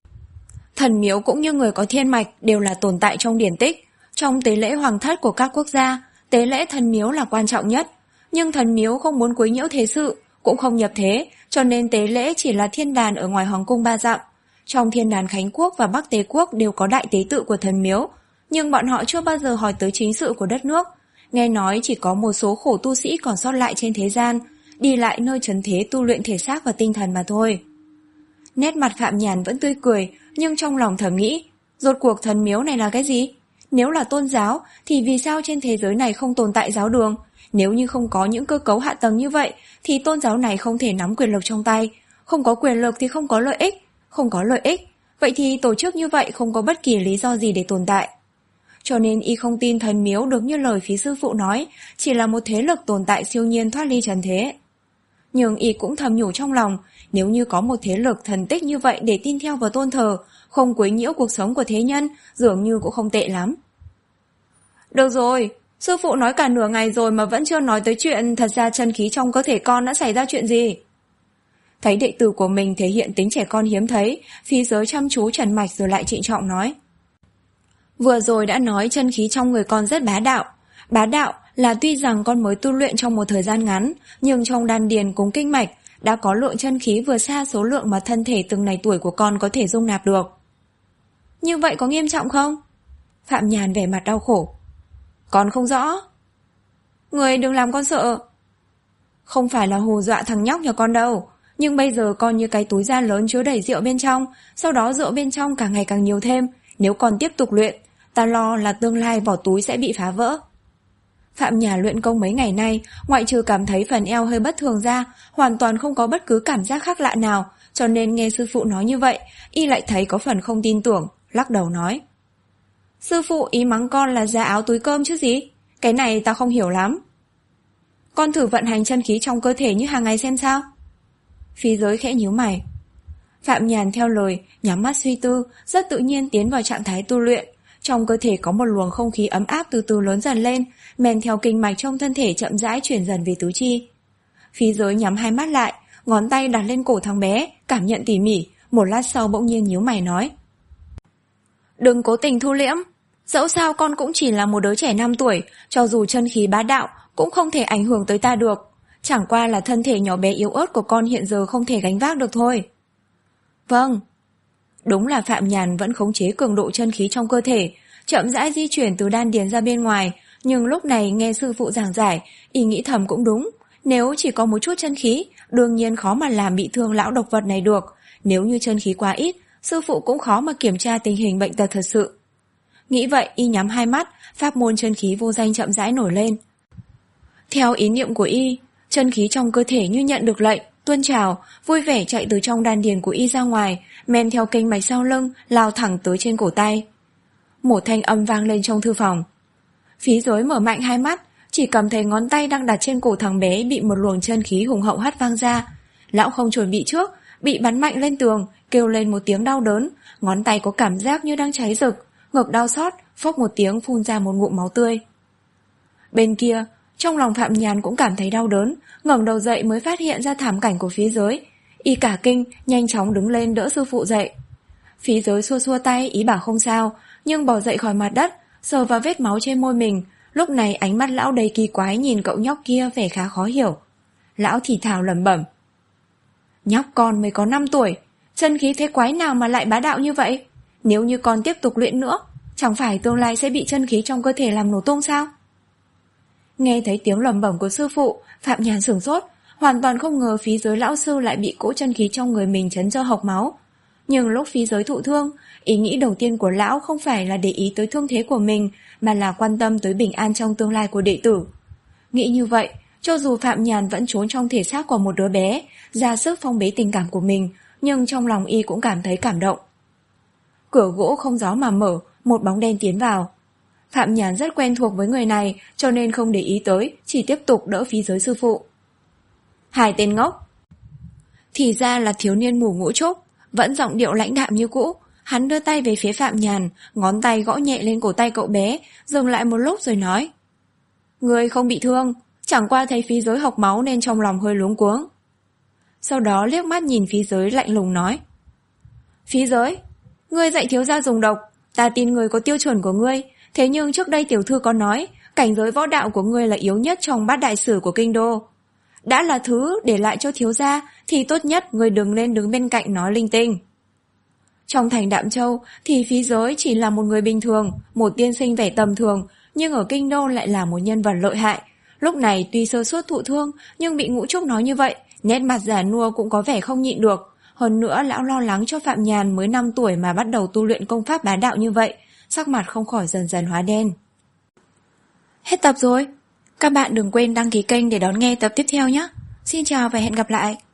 Thần miếu cũng như người có thiên mạch đều là tồn tại trong điển tích. Trong tế lễ hoàng thất của các quốc gia, tế lễ thần miếu là quan trọng nhất. Nhưng thần miếu không muốn quấy nhiễu thế sự, cũng không nhập thế, cho nên tế lễ chỉ là thiên đàn ở ngoài hoàng cung ba dặm. Trong thiên đàn Khánh Quốc và Bắc Tế Quốc đều có đại tế tự của thần miếu, nhưng bọn họ chưa bao giờ hỏi tới chính sự của đất nước. Nghe nói chỉ có một số khổ tu sĩ còn sót lại trên thế gian, đi lại nơi trần thế tu luyện thể xác và tinh thần mà thôi. Nét mặt Phạm Nhàn vẫn tươi cười, nhưng trong lòng thầm nghĩ, rốt cuộc thần miếu này là cái gì? Nếu là tôn giáo, thì vì sao trên thế giới này không tồn tại giáo đường? Nếu như không có những cơ cấu hạ tầng như vậy, thì tôn giáo này không thể nắm quyền lực trong tay. Không có quyền lực thì không có lợi ích. Không có lợi ích, vậy thì tổ chức như vậy không có bất kỳ lý do gì để tồn tại. Cho nên y không tin thần miếu được như lời phí sư phụ nói, chỉ là một thế lực tồn tại siêu nhiên thoát ly trần thế. Nhưng y cũng thầm nhủ trong lòng, nếu như có một thế lực thần tích như vậy để tin theo và tôn thờ, không quấy nhiễu cuộc sống của thế nhân, dường như cũng không tệ lắm. Được rồi, sư phụ nói cả nửa ngày rồi mà vẫn chưa nói tới chuyện thật ra chân khí trong cơ thể con đã xảy ra chuyện gì. Thấy đệ tử của mình thể hiện tính trẻ con hiếm thấy, Phí Giới chăm chú trần mạch rồi lại trịnh trọng nói. Vừa rồi đã nói chân khí trong người con rất bá đạo. Bá đạo là tuy rằng con mới tu luyện trong một thời gian ngắn, nhưng trong đan điền cùng kinh mạch đã có lượng chân khí vừa xa số lượng mà thân thể từng này tuổi của con có thể dung nạp được. Như vậy có nghiêm trọng không? Phạm Nhàn vẻ mặt đau khổ. Con không rõ. Người đừng làm con sợ. Không phải là hù dọa thằng nhóc nhà con đâu. Nhưng bây giờ con như cái túi da lớn chứa đầy rượu bên trong, sau đó rượu bên trong càng ngày càng nhiều thêm. Nếu còn tiếp tục luyện, ta lo là tương lai vỏ túi sẽ bị phá vỡ. Phạm Nhàn luyện công mấy ngày nay, ngoại trừ cảm thấy phần eo hơi bất thường ra, hoàn toàn không có bất cứ cảm giác khác lạ nào, cho nên nghe sư phụ nói như vậy, y lại thấy có phần không tin tưởng, lắc đầu nói. Sư phụ ý mắng con là da áo túi cơm chứ gì? Cái này ta không hiểu lắm. Con thử vận hành chân khí trong cơ thể như hàng ngày xem sao. Phí Giới khẽ nhíu mày. Phạm Nhàn theo lời, nhắm mắt suy tư, rất tự nhiên tiến vào trạng thái tu luyện. Trong cơ thể có một luồng không khí ấm áp từ từ lớn dần lên, men theo kinh mạch trong thân thể chậm rãi chuyển dần về tứ chi. Phí Giới nhắm hai mắt lại, ngón tay đặt lên cổ thằng bé, cảm nhận tỉ mỉ, một lát sau bỗng nhiên nhíu mày nói. Đừng cố tình thu liễm, dẫu sao con cũng chỉ là một đứa trẻ năm tuổi, cho dù chân khí bá đạo cũng không thể ảnh hưởng tới ta được. Chẳng qua là thân thể nhỏ bé yếu ớt của con hiện giờ không thể gánh vác được thôi. Vâng. Đúng là Phạm Nhàn vẫn khống chế cường độ chân khí trong cơ thể, chậm rãi di chuyển từ đan điền ra bên ngoài, nhưng lúc này nghe sư phụ giảng giải, ý nghĩ thầm cũng đúng. Nếu chỉ có một chút chân khí, đương nhiên khó mà làm bị thương lão độc vật này được. Nếu như chân khí quá ít, sư phụ cũng khó mà kiểm tra tình hình bệnh tật thật sự. Nghĩ vậy, y nhắm hai mắt, pháp môn chân khí vô danh chậm rãi nổi lên. Theo ý niệm của y, chân khí trong cơ thể như nhận được lệnh, tuôn trào, vui vẻ chạy từ trong đan điền của y ra ngoài, men theo kinh mạch sau lưng, lao thẳng tới trên cổ tay. Một thanh âm vang lên trong thư phòng. Phí Giới mở mạnh hai mắt, chỉ cầm thấy ngón tay đang đặt trên cổ thằng bé bị một luồng chân khí hùng hậu hất vang ra. Lão không chuẩn bị trước, bị bắn mạnh lên tường, kêu lên một tiếng đau đớn, ngón tay có cảm giác như đang cháy rực, ngực đau xót, phốc một tiếng phun ra một ngụm máu tươi. Bên kia, trong lòng Phạm Nhàn cũng cảm thấy đau đớn, ngẩng đầu dậy mới phát hiện ra thảm cảnh của Phí Giới. Y cả kinh, nhanh chóng đứng lên đỡ sư phụ dậy. Phí Giới xua xua tay, ý bảo không sao, nhưng bò dậy khỏi mặt đất, sờ vào vết máu trên môi mình. Lúc này ánh mắt lão đầy kỳ quái nhìn cậu nhóc kia vẻ khá khó hiểu. Lão thì thào lẩm bẩm: nhóc con mới có năm tuổi, chân khí thế quái nào mà lại bá đạo như vậy? Nếu như con tiếp tục luyện nữa, chẳng phải tương lai sẽ bị chân khí trong cơ thể làm nổ tung sao? Nghe thấy tiếng lẩm bẩm của sư phụ, Phạm Nhàn sửng sốt, hoàn toàn không ngờ phí giới lão sư lại bị cỗ chân khí trong người mình chấn cho hộc máu. Nhưng lúc phí giới thụ thương, ý nghĩ đầu tiên của lão không phải là để ý tới thương thế của mình, mà là quan tâm tới bình an trong tương lai của đệ tử. Nghĩ như vậy, cho dù Phạm Nhàn vẫn trốn trong thể xác của một đứa bé, ra sức phong bế tình cảm của mình, nhưng trong lòng y cũng cảm thấy cảm động. Cửa gỗ không gió mà mở, một bóng đen tiến vào. Phạm Nhàn rất quen thuộc với người này, cho nên không để ý tới, chỉ tiếp tục đỡ phí giới sư phụ. Hai tên ngốc. Thì ra là thiếu niên mù ngũ trúc, vẫn giọng điệu lãnh đạm như cũ. Hắn đưa tay về phía Phạm Nhàn, ngón tay gõ nhẹ lên cổ tay cậu bé, dừng lại một lúc rồi nói: Ngươi không bị thương, chẳng qua thấy phí giới hộc máu nên trong lòng hơi luống cuống. Sau đó liếc mắt nhìn phí giới lạnh lùng nói: Phí giới, ngươi dạy thiếu gia dùng độc, ta tin ngươi có tiêu chuẩn của ngươi, thế nhưng trước đây tiểu thư có nói cảnh giới võ đạo của ngươi là yếu nhất trong bát đại sử của kinh đô. Đã là thứ để lại cho thiếu gia thì tốt nhất ngươi đừng nên đứng bên cạnh nói linh tinh. Trong thành Đạm Châu thì phí giới chỉ là một người bình thường, một tiên sinh vẻ tầm thường, nhưng ở kinh đô lại là một nhân vật lợi hại. Lúc này tuy sơ suất thụ thương, nhưng bị Ngũ Trúc nói như vậy, nét mặt già nua cũng có vẻ không nhịn được. Hơn nữa lão lo lắng cho Phạm Nhàn mới năm tuổi mà bắt đầu tu luyện công pháp bá đạo như vậy, sắc mặt không khỏi dần dần hóa đen. Hết tập rồi. Các bạn đừng quên đăng ký kênh để đón nghe tập tiếp theo nhé. Xin chào và hẹn gặp lại.